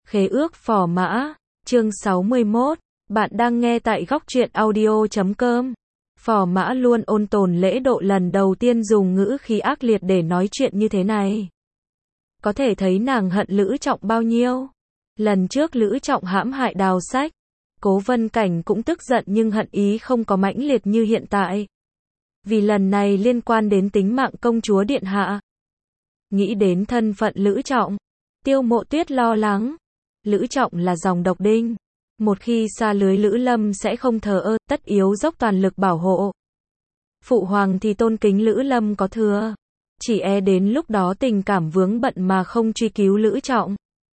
Khế ước Phò Mã, chương 61, bạn đang nghe tại góc truyện audio.com. Phò Mã luôn ôn tồn lễ độ, lần đầu tiên dùng ngữ khí ác liệt để nói chuyện như thế này. Có thể thấy nàng hận Lữ Trọng bao nhiêu. Lần trước Lữ Trọng hãm hại Đào Sách, Cố Vân Cảnh cũng tức giận nhưng hận ý không có mãnh liệt như hiện tại. Vì lần này liên quan đến tính mạng công chúa điện hạ. Nghĩ đến thân phận Lữ Trọng, Tiêu Mộ Tuyết lo lắng. Lữ Trọng là dòng độc đinh. Một khi xa lưới Lữ Lâm sẽ không thờ ơ, tất yếu dốc toàn lực bảo hộ. Phụ hoàng thì tôn kính Lữ Lâm có thừa. Chỉ e đến lúc đó tình cảm vướng bận mà không truy cứu Lữ Trọng.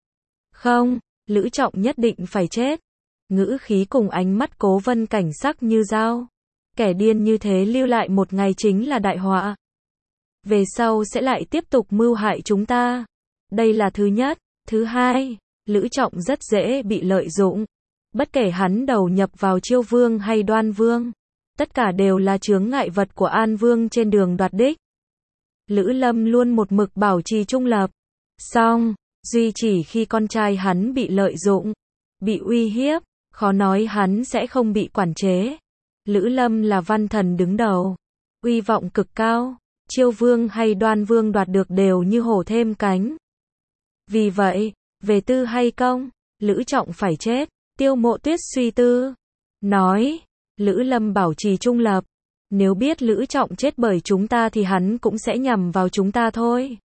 Không, Lữ Trọng nhất định phải chết. Ngữ khí cùng ánh mắt Cố Vân Cảnh sắc như dao. Kẻ điên như thế lưu lại một ngày chính là đại họa. Về sau sẽ lại tiếp tục mưu hại chúng ta. Đây là thứ nhất. Thứ hai, Lữ Trọng rất dễ bị lợi dụng. Bất kể hắn đầu nhập vào Chiêu Vương hay Đoan Vương, tất cả đều là chướng ngại vật của An Vương trên đường đoạt đích. Lữ Lâm luôn một mực bảo trì trung lập. Song, duy chỉ khi con trai hắn bị lợi dụng, bị uy hiếp, khó nói hắn sẽ không bị quản chế. Lữ Lâm là văn thần đứng đầu, uy vọng cực cao, Chiêu Vương hay Đoan Vương đoạt được đều như hổ thêm cánh. Vì vậy, về tư hay công, Lữ Trọng phải chết. Tiêu Mộ Tuyết suy tư, nói, Lữ Lâm bảo trì trung lập. Nếu biết Lữ Trọng chết bởi chúng ta thì hắn cũng sẽ nhằm vào chúng ta thôi.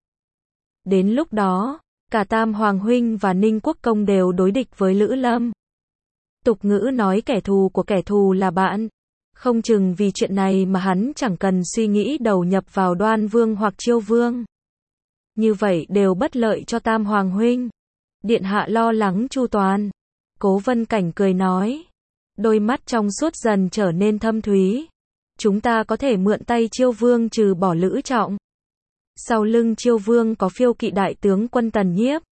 Đến lúc đó, cả Tam Hoàng Huynh và Ninh Quốc Công đều đối địch với Lữ Lâm. Tục ngữ nói kẻ thù của kẻ thù là bạn. Không chừng vì chuyện này mà hắn chẳng cần suy nghĩ đầu nhập vào Đoan Vương hoặc Chiêu Vương. Như vậy đều bất lợi cho Tam Hoàng Huynh. Điện hạ lo lắng chu toàn. Cố Vân Cảnh cười nói. Đôi mắt trong suốt dần trở nên thâm thúy. Chúng ta có thể mượn tay Chiêu Vương trừ bỏ Lữ Trọng. Sau lưng Chiêu Vương có phiêu kỵ đại tướng quân Tần Nhiếp.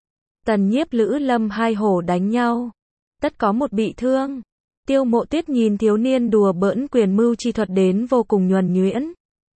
Tần Nhiếp Lữ Lâm hai hổ đánh nhau. Tất có một bị thương. Tiêu Mộ Tuyết nhìn thiếu niên đùa bỡn quyền mưu chi thuật đến vô cùng nhuần nhuyễn.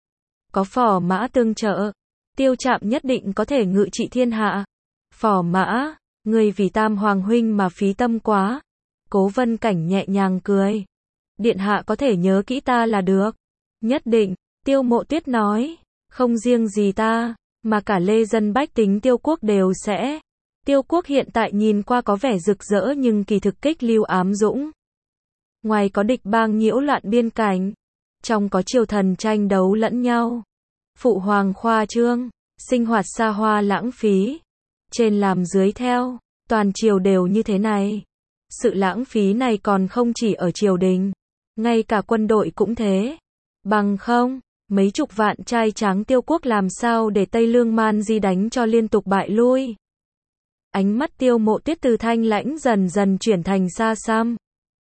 Có Phò Mã tương trợ, Tiêu Trạm nhất định có thể ngự trị thiên hạ. Phò Mã, người vì Tam Hoàng Huynh mà phí tâm quá. Cố Vân Cảnh nhẹ nhàng cười. Điện hạ có thể nhớ kỹ ta là được. Nhất định, Tiêu Mộ Tuyết nói. Không riêng gì ta, mà cả lê dân bách tính Tiêu Quốc đều sẽ. Tiêu Quốc hiện tại nhìn qua có vẻ rực rỡ nhưng kỳ thực kích lưu ám dũng. Ngoài có địch bang nhiễu loạn biên cảnh, trong có triều thần tranh đấu lẫn nhau. Phụ hoàng khoa trương, sinh hoạt xa hoa lãng phí. Trên làm dưới theo, toàn triều đều như thế này. Sự lãng phí này còn không chỉ ở triều đình, ngay cả quân đội cũng thế. Bằng không, mấy chục vạn trai tráng Tiêu Quốc làm sao để Tây Lương Man Di đánh cho liên tục bại lui. Ánh mắt Tiêu Mộ Tuyết từ thanh lãnh dần dần chuyển thành xa xăm.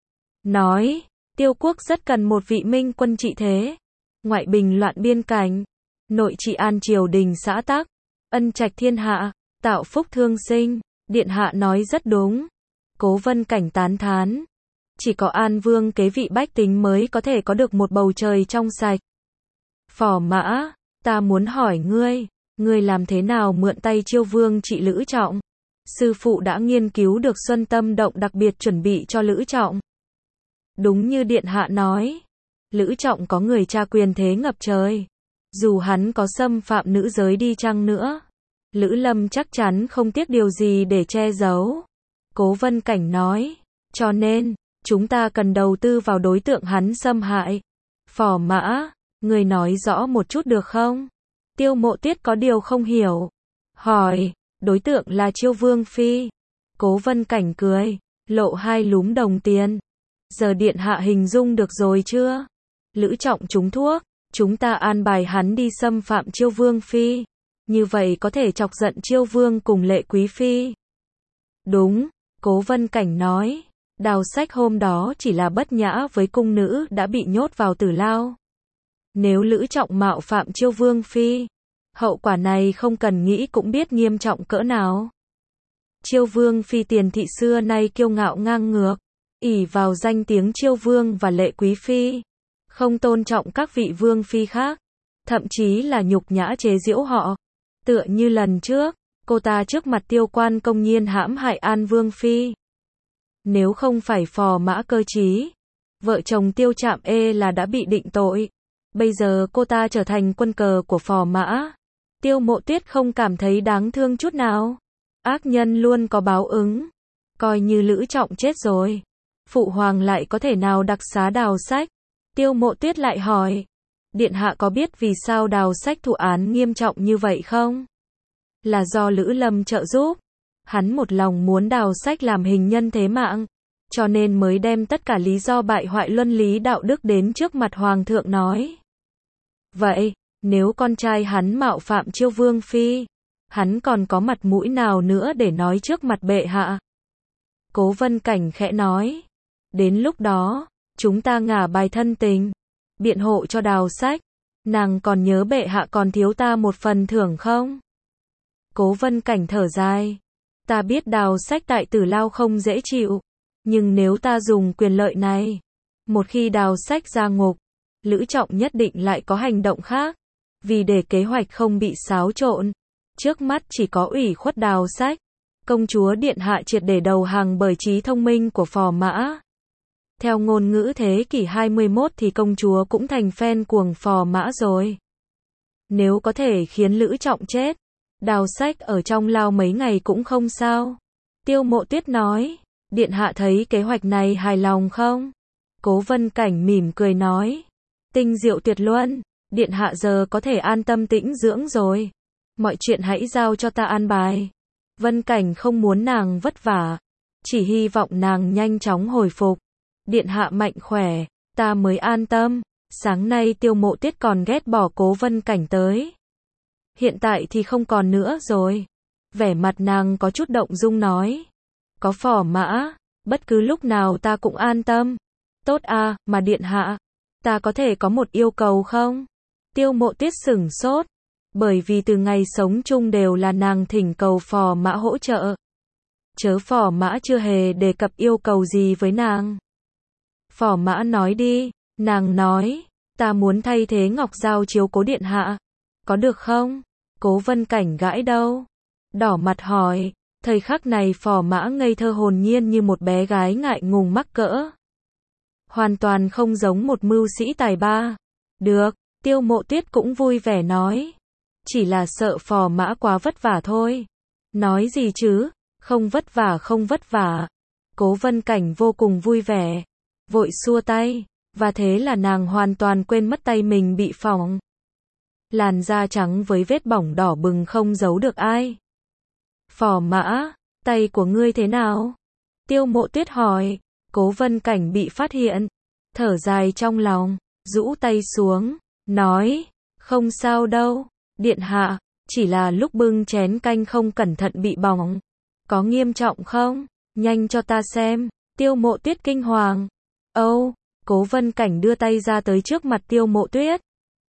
Nói, Tiêu Quốc rất cần một vị minh quân trị thế. Ngoại bình loạn biên cảnh, nội trị an triều đình xã tắc, ân trạch thiên hạ, tạo phúc thương sinh. Điện hạ nói rất đúng. Cố Vân Cảnh tán thán. Chỉ có An Vương kế vị bách tính mới có thể có được một bầu trời trong sạch. Phò Mã, ta muốn hỏi ngươi làm thế nào mượn tay Chiêu Vương trị Lữ Trọng? Sư phụ đã nghiên cứu được Xuân Tâm Động đặc biệt chuẩn bị cho Lữ Trọng. Đúng như điện hạ nói, Lữ Trọng có người cha quyền thế ngập trời. Dù hắn có xâm phạm nữ giới đi chăng nữa, Lữ Lâm chắc chắn không tiếc điều gì để che giấu. Cố Vân Cảnh nói, cho nên, chúng ta cần đầu tư vào đối tượng hắn xâm hại. Phò Mã, người nói rõ một chút được không? Tiêu Mộ Tuyết có điều không hiểu. Hỏi, đối tượng là Chiêu Vương Phi. Cố Vân Cảnh cười, lộ hai lúm đồng tiền. Giờ điện hạ hình dung được rồi chưa? Lữ Trọng trúng thuốc, chúng ta an bài hắn đi xâm phạm Chiêu Vương Phi. Như vậy có thể chọc giận Chiêu Vương cùng Lệ Quý Phi. Đúng, Cố Vân Cảnh nói. Đào Sách hôm đó chỉ là bất nhã với cung nữ đã bị nhốt vào tử lao. Nếu Lữ Trọng mạo phạm Chiêu Vương Phi, hậu quả này không cần nghĩ cũng biết nghiêm trọng cỡ nào. Chiêu Vương Phi tiền thị xưa nay kiêu ngạo ngang ngược, ỷ vào danh tiếng Chiêu Vương và Lệ Quý Phi, không tôn trọng các vị Vương Phi khác, thậm chí là nhục nhã chế giễu họ. Tựa như lần trước, Cô ta trước mặt Tiêu Quan công nhiên hãm hại An Vương Phi. Nếu không phải Phò Mã cơ trí, vợ chồng Tiêu Trạm là đã bị định tội. Bây giờ cô ta trở thành quân cờ của Phò Mã. Tiêu Mộ Tuyết không cảm thấy đáng thương chút nào. Ác nhân luôn có báo ứng. Coi như Lữ Trọng chết rồi, Phụ Hoàng lại có thể nào đặc xá Đào Sách? Tiêu Mộ Tuyết lại hỏi. Điện hạ có biết vì sao Đào Sách thụ án nghiêm trọng như vậy không? Là do Lữ Lâm trợ giúp. Hắn một lòng muốn Đào Sách làm hình nhân thế mạng, cho nên mới đem tất cả lý do bại hoại luân lý đạo đức đến trước mặt Hoàng thượng nói. Vậy, nếu con trai hắn mạo phạm Chiêu Vương Phi, hắn còn có mặt mũi nào nữa để nói trước mặt bệ hạ? Cố Vân Cảnh khẽ nói. Đến lúc đó, chúng ta ngả bài thân tình, biện hộ cho Đào Sách. Nàng còn nhớ bệ hạ còn thiếu ta một phần thưởng không? Cố Vân Cảnh thở dài. Ta biết Đào Sách tại Tử Lao không dễ chịu, nhưng nếu ta dùng quyền lợi này, một khi Đào Sách ra ngục, Lữ Trọng nhất định lại có hành động khác. Vì để kế hoạch không bị xáo trộn, trước mắt chỉ có ủy khuất Đào Sách. Công chúa điện hạ triệt để đầu hàng bởi trí thông minh của Phò Mã. Theo ngôn ngữ thế kỷ 21 thì công chúa cũng thành fan cuồng Phò Mã rồi. Nếu có thể khiến Lữ Trọng chết, Đào Sách ở trong lao mấy ngày cũng không sao. Tiêu Mộ Tuyết nói. Điện hạ thấy kế hoạch này hài lòng không? Cố Vân Cảnh mỉm cười nói. Tinh diệu tuyệt luân. Điện hạ giờ có thể an tâm tĩnh dưỡng rồi. Mọi chuyện hãy giao cho ta an bài. Vân Cảnh không muốn nàng vất vả, chỉ hy vọng nàng nhanh chóng hồi phục. Điện hạ mạnh khỏe, ta mới an tâm. Sáng nay Tiêu Mộ Tuyết còn ghét bỏ Cố Vân Cảnh tới. Hiện tại thì không còn nữa rồi. Vẻ mặt nàng có chút động dung nói. Có Phò Mã, bất cứ lúc nào ta cũng an tâm. Tốt à, mà điện hạ, ta có thể có một yêu cầu không? Tiêu Mộ Tuyết sửng sốt. Bởi vì từ ngày sống chung đều là nàng thỉnh cầu Phò Mã hỗ trợ. Chớ Phò Mã chưa hề đề cập yêu cầu gì với nàng. Phò Mã nói đi. Nàng nói, ta muốn thay thế Ngọc Giao chiếu cố điện hạ. Có được không? Cố Vân Cảnh gãi đầu, đỏ mặt hỏi. Thời khắc này Phò Mã ngây thơ hồn nhiên như một bé gái ngại ngùng mắc cỡ. Hoàn toàn không giống một mưu sĩ tài ba. Được, Tiêu Mộ Tuyết cũng vui vẻ nói. Chỉ là sợ Phò Mã quá vất vả thôi. Nói gì chứ, không vất vả không vất vả. Cố Vân Cảnh vô cùng vui vẻ, vội xua tay, và thế là nàng hoàn toàn quên mất tay mình bị phỏng. Làn da trắng với vết bỏng đỏ bừng không giấu được ai. Phò Mã, tay của ngươi thế nào? Tiêu Mộ Tuyết hỏi. Cố Vân Cảnh bị phát hiện, thở dài trong lòng, rũ tay xuống, nói, không sao đâu, điện hạ, chỉ là lúc bưng chén canh không cẩn thận bị bỏng. Có nghiêm trọng không? Nhanh cho ta xem. Tiêu Mộ Tuyết kinh hoàng. Âu, Cố Vân Cảnh đưa tay ra tới trước mặt Tiêu Mộ Tuyết.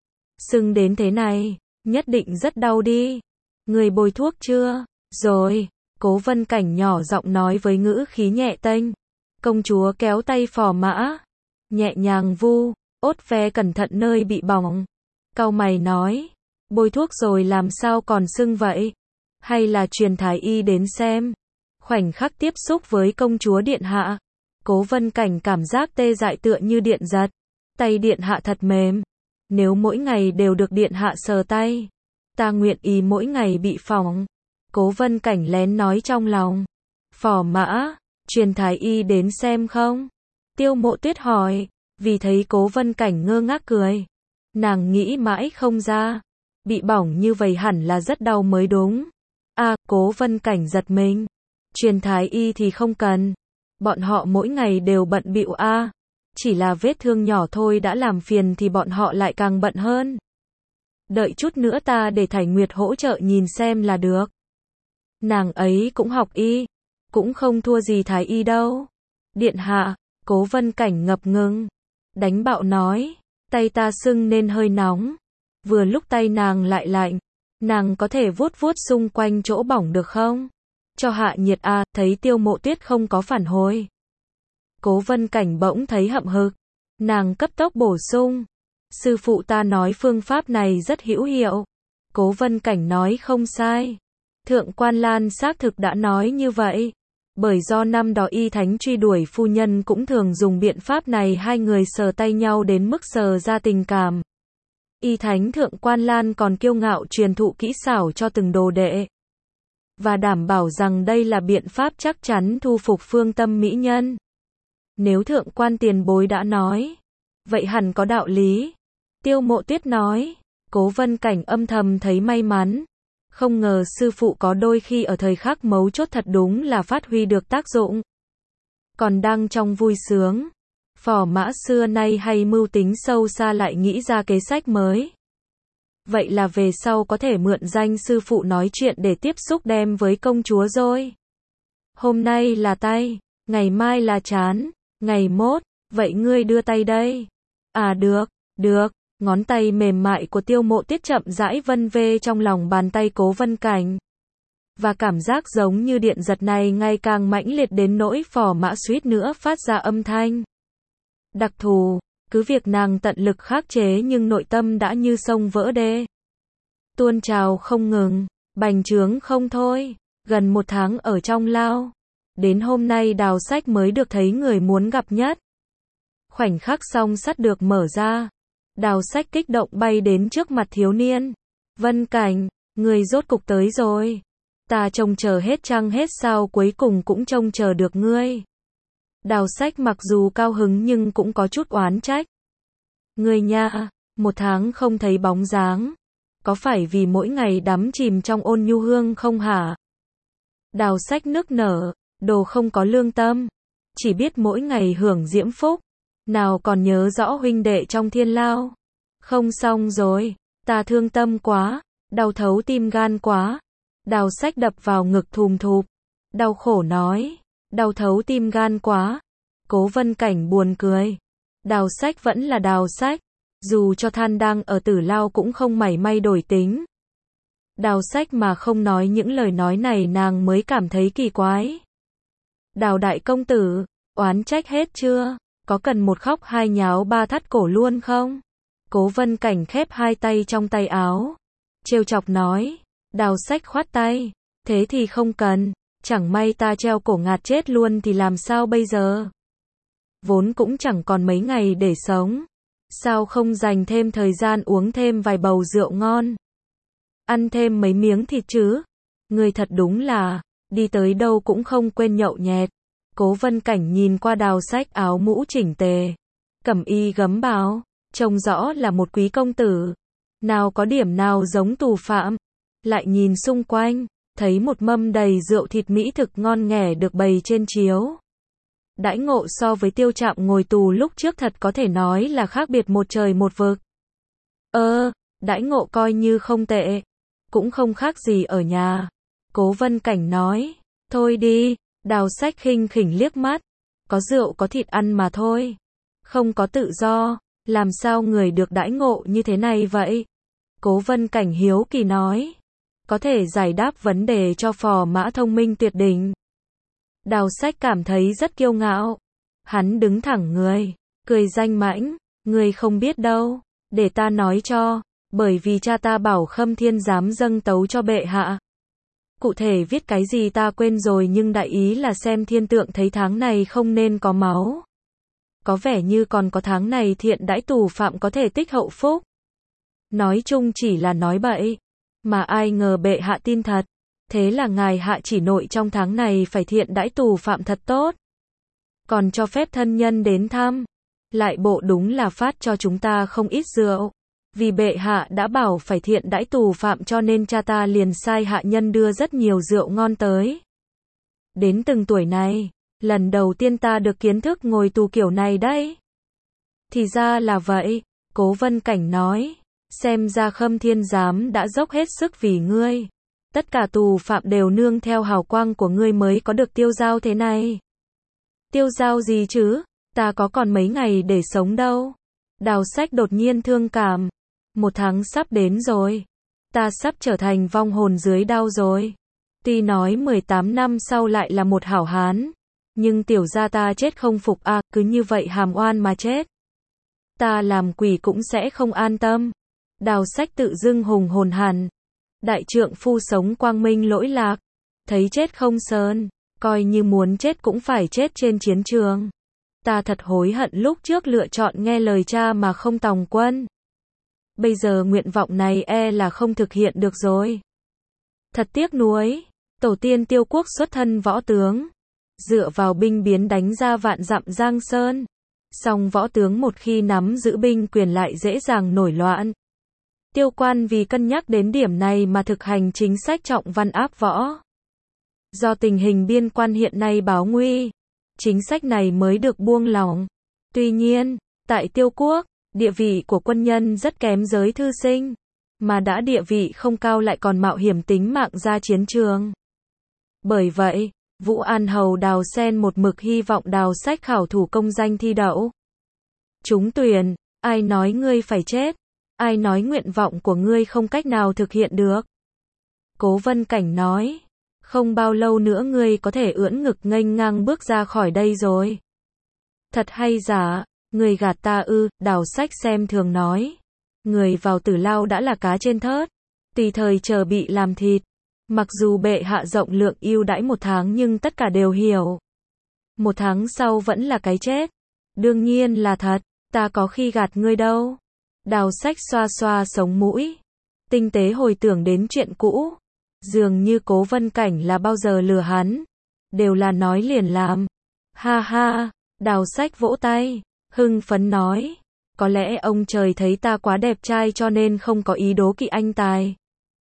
Sưng đến thế này, nhất định rất đau đi. Người bôi thuốc chưa? Rồi, Cố Vân Cảnh nhỏ giọng nói với ngữ khí nhẹ tênh. Công chúa kéo tay Phò Mã, nhẹ nhàng vu, ốt ve cẩn thận nơi bị bỏng. Cau mày nói, bôi thuốc rồi làm sao còn sưng vậy? Hay là truyền thái y đến xem? Khoảnh khắc tiếp xúc với công chúa điện hạ, Cố Vân Cảnh cảm giác tê dại tựa như điện giật. Tay điện hạ thật mềm. Nếu mỗi ngày đều được điện hạ sờ tay, ta nguyện ý mỗi ngày bị phỏng. Cố Vân Cảnh lén nói trong lòng. Phò Mã, truyền thái y đến xem không? Tiêu Mộ Tuyết hỏi, vì thấy Cố Vân Cảnh ngơ ngác cười. Nàng nghĩ mãi không ra. Bị bỏng như vậy hẳn là rất đau mới đúng. À, Cố Vân Cảnh giật mình. Truyền thái y thì không cần. Bọn họ mỗi ngày đều bận bịu a. Chỉ là vết thương nhỏ thôi đã làm phiền thì bọn họ lại càng bận hơn. Đợi chút nữa ta để Thải Nguyệt hỗ trợ nhìn xem là được. Nàng ấy cũng học y, cũng không thua gì thái y đâu. Điện hạ, Cố Vân Cảnh ngập ngừng, đánh bạo nói, tay ta sưng nên hơi nóng. Vừa lúc tay nàng lại lạnh, nàng có thể vuốt vuốt xung quanh chỗ bỏng được không? Cho hạ nhiệt a. Thấy Tiêu Mộ Tuyết không có phản hồi, Cố Vân Cảnh bỗng thấy hậm hực. Nàng cấp tốc bổ sung, sư phụ ta nói phương pháp này rất hữu hiệu. Cố Vân Cảnh nói không sai. Thượng quan Lan xác thực đã nói như vậy. Bởi do năm đó Y Thánh truy đuổi phu nhân cũng thường dùng biện pháp này, hai người sờ tay nhau đến mức sờ ra tình cảm. Y Thánh Thượng quan Lan còn kiêu ngạo truyền thụ kỹ xảo cho từng đồ đệ. Và đảm bảo rằng đây là biện pháp chắc chắn thu phục phương tâm mỹ nhân. Nếu Thượng quan tiền bối đã nói, vậy hẳn có đạo lý. Tiêu Mộ Tuyết nói. Cố Vân Cảnh âm thầm thấy may mắn. Không ngờ sư phụ có đôi khi ở thời khắc mấu chốt thật đúng là phát huy được tác dụng. Còn đang trong vui sướng, Phò Mã xưa nay hay mưu tính sâu xa lại nghĩ ra kế sách mới. Vậy là về sau có thể mượn danh sư phụ nói chuyện để tiếp xúc đem với công chúa rồi. Hôm nay là tay, ngày mai là trán, ngày mốt, vậy ngươi đưa tay đây. À được, được. Ngón tay mềm mại của Tiêu Mộ Tuyết chậm rãi vân vê trong lòng bàn tay Cố Vân Cảnh. Và cảm giác giống như điện giật này ngày càng mãnh liệt đến nỗi Phò Mã suýt nữa phát ra âm thanh. Đặc thù, cứ việc nàng tận lực khắc chế nhưng nội tâm đã như sông vỡ đê. Tuôn trào không ngừng, bành trướng không thôi, gần 1 tháng ở trong lao. Đến hôm nay Đào Sách mới được thấy người muốn gặp nhất. Khoảnh khắc song sắt được mở ra. Đào Sách kích động bay đến trước mặt thiếu niên. Vân Cảnh, người rốt cục tới rồi. Ta trông chờ hết trăng hết sao cuối cùng cũng trông chờ được ngươi. Đào Sách mặc dù cao hứng nhưng cũng có chút oán trách. Ngươi nha, 1 tháng không thấy bóng dáng. Có phải vì mỗi ngày đắm chìm trong ôn nhu hương không hả? Đào Sách nức nở, đồ không có lương tâm. Chỉ biết mỗi ngày hưởng diễm phúc. Nào còn nhớ rõ huynh đệ trong thiên lao. Không xong rồi, ta thương tâm quá, đau thấu tim gan quá. Đào Sách đập vào ngực thùm thụp. Đau khổ nói, đau thấu tim gan quá. Cố Vân Cảnh buồn cười. Đào Sách vẫn là Đào Sách. Dù cho than đang ở tử lao cũng không mảy may đổi tính. Đào Sách mà không nói những lời nói này nàng mới cảm thấy kỳ quái. Đào đại công tử, oán trách hết chưa? Có cần một khóc hai nháo ba thắt cổ luôn không? Cố Vân Cảnh khép hai tay trong tay áo. Trêu chọc nói. Đào Sách khoát tay. Thế thì không cần. Chẳng may ta treo cổ ngạt chết luôn thì làm sao bây giờ? Vốn cũng chẳng còn mấy ngày để sống. Sao không dành thêm thời gian uống thêm vài bầu rượu ngon? Ăn thêm mấy miếng thịt chứ? Người thật đúng là, đi tới đâu cũng không quên nhậu nhẹt. Cố Vân Cảnh nhìn qua Đào Sách áo mũ chỉnh tề. Cẩm y gấm bào, trông rõ là một quý công tử. Nào có điểm nào giống tù phạm. Lại nhìn xung quanh, thấy một mâm đầy rượu thịt mỹ thực ngon nghẻ được bày trên chiếu. Đãi ngộ so với Tiêu Trạm ngồi tù lúc trước thật có thể nói là khác biệt một trời một vực. Đãi ngộ coi như không tệ. Cũng không khác gì ở nhà. Cố Vân Cảnh nói. Thôi đi. Đào Sách khinh khỉnh liếc mắt. Có rượu có thịt ăn mà thôi. Không có tự do. Làm sao người được đãi ngộ như thế này vậy? Cố Vân Cảnh hiếu kỳ nói. Có thể giải đáp vấn đề cho Phò Mã thông minh tuyệt đỉnh. Đào Sách cảm thấy rất kiêu ngạo. Hắn đứng thẳng người, cười danh mãnh. Người không biết đâu. Để ta nói cho. Bởi vì cha ta bảo Khâm Thiên dám dâng tấu cho bệ hạ. Cụ thể viết cái gì ta quên rồi nhưng đại ý là xem thiên tượng thấy tháng này không nên có máu. Có vẻ như còn có tháng này thiện đãi tù phạm có thể tích hậu phúc. Nói chung chỉ là nói bậy. Mà ai ngờ bệ hạ tin thật. Thế là ngài hạ chỉ nội trong tháng này phải thiện đãi tù phạm thật tốt. Còn cho phép thân nhân đến thăm. Lại bộ đúng là phát cho chúng ta không ít rượu. Vì bệ hạ đã bảo phải thiện đãi tù phạm cho nên cha ta liền sai hạ nhân đưa rất nhiều rượu ngon tới. Đến từng tuổi này, lần đầu tiên ta được kiến thức ngồi tù kiểu này đấy. Thì ra là vậy, Cố Vân Cảnh nói. Xem ra Khâm Thiên giám đã dốc hết sức vì ngươi. Tất cả tù phạm đều nương theo hào quang của ngươi mới có được tiêu dao thế này. Tiêu dao gì chứ? Ta có còn mấy ngày để sống đâu. Đào Sách đột nhiên thương cảm. 1 tháng sắp đến rồi. Ta sắp trở thành vong hồn dưới đao rồi. Tuy nói 18 năm sau lại là một hảo hán. Nhưng tiểu gia ta chết không phục à, cứ như vậy hàm oan mà chết. Ta làm quỷ cũng sẽ không an tâm. Đào Sách tự dưng hùng hồn hẳn. Đại trượng phu sống quang minh lỗi lạc, thấy chết không sơn, coi như muốn chết cũng phải chết trên chiến trường. Ta thật hối hận lúc trước lựa chọn nghe lời cha mà không tòng quân. Bây giờ nguyện vọng này là không thực hiện được rồi. Thật tiếc nuối, tổ tiên Tiêu Quốc xuất thân võ tướng, dựa vào binh biến đánh ra vạn dặm Giang Sơn. Song võ tướng một khi nắm giữ binh quyền lại dễ dàng nổi loạn. Tiêu quan vì cân nhắc đến điểm này mà thực hành chính sách trọng văn áp võ. Do tình hình biên quan hiện nay báo nguy, chính sách này mới được buông lỏng. Tuy nhiên, tại Tiêu Quốc, địa vị của quân nhân rất kém giới thư sinh, mà đã địa vị không cao lại còn mạo hiểm tính mạng ra chiến trường. Bởi vậy, Vũ An Hầu Đào Sen một mực hy vọng Đào Sách khảo thủ công danh thi đậu. Trúng tuyển, ai nói ngươi phải chết? Ai nói nguyện vọng của ngươi không cách nào thực hiện được? Cố Vân Cảnh nói, không bao lâu nữa ngươi có thể ưỡn ngực nghênh ngang bước ra khỏi đây rồi. Thật hay giả, ngươi gạt ta ư? Đào Sách xem thường nói. Người vào tử lao đã là cá trên thớt, tùy thời chờ bị làm thịt. Mặc dù bệ hạ rộng lượng ưu đãi 1 tháng nhưng tất cả đều hiểu. 1 tháng sau vẫn là cái chết. Đương nhiên là thật, ta có khi gạt ngươi đâu. Đào Sách xoa xoa sống mũi, tinh tế hồi tưởng đến chuyện cũ. Dường như Cố Vân Cảnh là bao giờ lừa hắn, đều là nói liền làm. Ha ha, Đào Sách vỗ tay, hưng phấn nói, có lẽ ông trời thấy ta quá đẹp trai cho nên không có ý đố kỵ anh tài.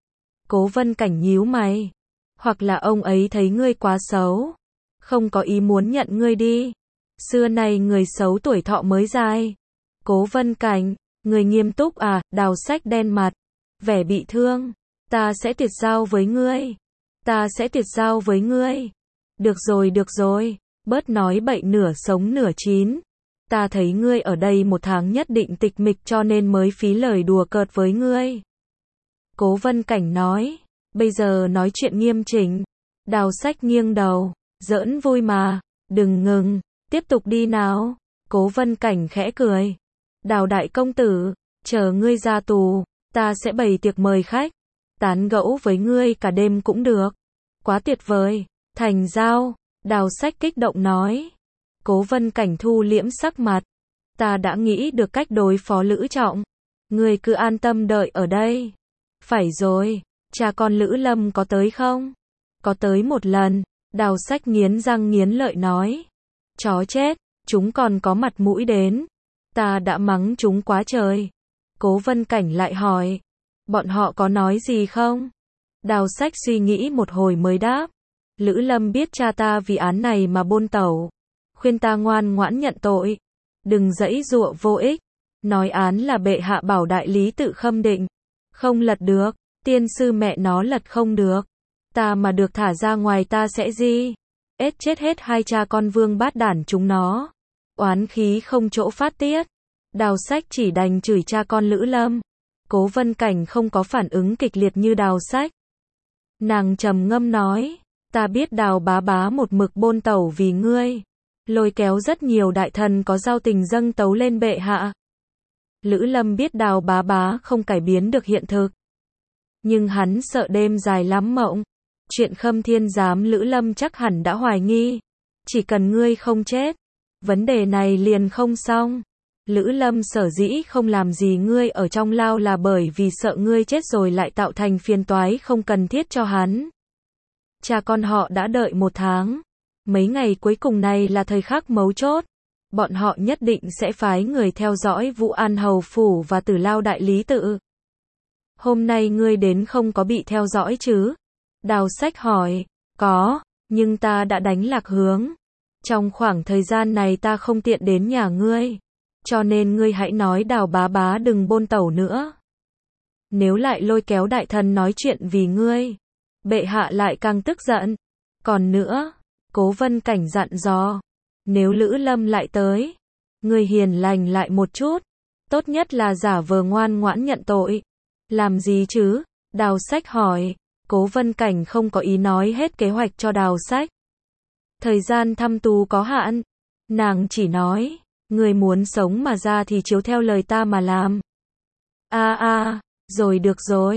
Cố Vân Cảnh nhíu mày, hoặc là ông ấy thấy ngươi quá xấu, không có ý muốn nhận ngươi đi. Xưa này người xấu tuổi thọ mới dài. Cố Vân Cảnh, người nghiêm túc à? Đào Sách đen mặt, vẻ bị thương. Ta sẽ tuyệt giao với ngươi. Ta sẽ tuyệt giao với ngươi. Được rồi, bớt nói bậy nửa sống nửa chín. Ta thấy ngươi ở đây 1 tháng nhất định tịch mịch cho nên mới phí lời đùa cợt với ngươi. Cố Vân Cảnh nói, bây giờ nói chuyện nghiêm chỉnh. Đào Sách nghiêng đầu, giỡn vui mà, đừng ngừng, tiếp tục đi nào. Cố Vân Cảnh khẽ cười. Đào đại công tử, chờ ngươi ra tù, ta sẽ bày tiệc mời khách, tán gẫu với ngươi cả đêm cũng được. Quá tuyệt vời, thành giao. Đào Sách kích động nói. Cố Vân Cảnh thu liễm sắc mặt. Ta đã nghĩ được cách đối phó Lữ Trọng. Ngươi cứ an tâm đợi ở đây. Phải rồi, cha con Lữ Lâm có tới không? Có tới 1 lần. Đào Sách nghiến răng nghiến lợi nói. Chó chết, chúng còn có mặt mũi đến. Ta đã mắng chúng quá trời. Cố Vân Cảnh lại hỏi. Bọn họ có nói gì không? Đào Sách suy nghĩ một hồi mới đáp. Lữ Lâm biết cha ta vì án này mà bôn tẩu. Khuyên ta ngoan ngoãn nhận tội. Đừng giãy giụa vô ích. Nói án là bệ hạ bảo đại lý tự khâm định. Không lật được. Tiên sư mẹ nó lật không được. Ta mà được thả ra ngoài ta sẽ gì? Chết hết 2 cha con vương bát đản chúng nó. Oán khí không chỗ phát tiết. Đào Sách chỉ đành chửi cha con Lữ Lâm. Cố Vân Cảnh không có phản ứng kịch liệt như Đào Sách. Nàng trầm ngâm nói, ta biết Đào bá bá một mực bôn tẩu vì ngươi, lôi kéo rất nhiều đại thần có giao tình dâng tấu lên bệ hạ. Lữ Lâm biết Đào bá bá không cải biến được hiện thực, nhưng hắn sợ đêm dài lắm mộng. Chuyện Khâm Thiên Giám Lữ Lâm chắc hẳn đã hoài nghi. Chỉ cần ngươi không chết, vấn đề này liền không xong. Lữ Lâm sở dĩ không làm gì ngươi ở trong lao là bởi vì sợ ngươi chết rồi lại tạo thành phiền toái không cần thiết cho hắn. Cha con họ đã đợi 1 tháng. Mấy ngày cuối cùng này là thời khắc mấu chốt. Bọn họ nhất định sẽ phái người theo dõi Vũ An Hầu Phủ và Tử Lao Đại Lý Tự. Hôm nay ngươi đến không có bị theo dõi chứ? Đào Sách hỏi. Có, nhưng ta đã đánh lạc hướng. Trong khoảng thời gian này ta không tiện đến nhà ngươi. Cho nên ngươi hãy nói Đào bá bá đừng bôn tẩu nữa. Nếu lại lôi kéo đại thần nói chuyện vì ngươi, bệ hạ lại càng tức giận. Còn nữa, Cố Vân Cảnh dặn dò, nếu Lữ Lâm lại tới, ngươi hiền lành lại một chút, tốt nhất là giả vờ ngoan ngoãn nhận tội. Làm gì chứ? Đào Sách hỏi. Cố Vân Cảnh không có ý nói hết kế hoạch cho Đào Sách. Thời gian thăm tù có hạn. Nàng chỉ nói, ngươi muốn sống mà ra thì chiếu theo lời ta mà làm. Rồi được rồi.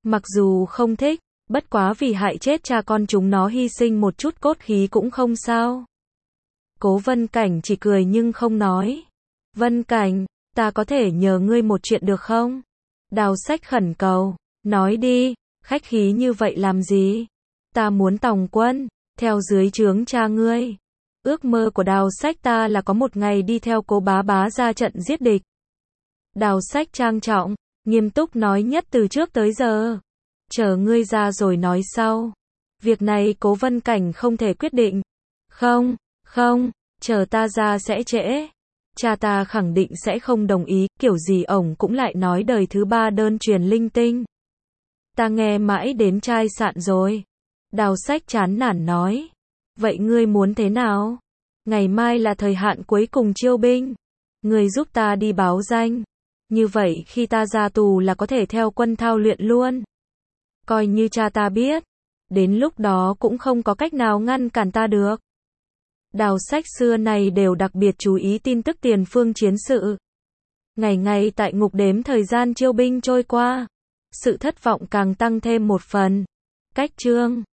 Mặc dù không thích, bất quá vì hại chết cha con chúng nó hy sinh một chút cốt khí cũng không sao. Cố Vân Cảnh chỉ cười nhưng không nói. Vân Cảnh, ta có thể nhờ ngươi một chuyện được không? Đào Sách khẩn cầu. Nói đi, khách khí như vậy làm gì? Ta muốn tòng quân, theo dưới trướng cha ngươi. Ước mơ của Đào Sách ta là có một ngày đi theo Cố bá bá ra trận giết địch. Đào Sách trang trọng, nghiêm túc nói nhất từ trước tới giờ. Chờ ngươi ra rồi nói sau. Việc này Cố Vân Cảnh không thể quyết định. Không, chờ ta ra sẽ trễ. Cha ta khẳng định sẽ không đồng ý, kiểu gì ổng cũng lại nói đời thứ ba đơn truyền linh tinh. Ta nghe mãi đến chai sạn rồi. Đào Sách chán nản nói. Vậy ngươi muốn thế nào? Ngày mai là thời hạn cuối cùng chiêu binh. Ngươi giúp ta đi báo danh. Như vậy khi ta ra tù là có thể theo quân thao luyện luôn. Coi như cha ta biết. Đến lúc đó cũng không có cách nào ngăn cản ta được. Đào Sách xưa này đều đặc biệt chú ý tin tức tiền phương chiến sự. Ngày ngày tại ngục đếm thời gian chiêu binh trôi qua. Sự thất vọng càng tăng thêm một phần. Cách chương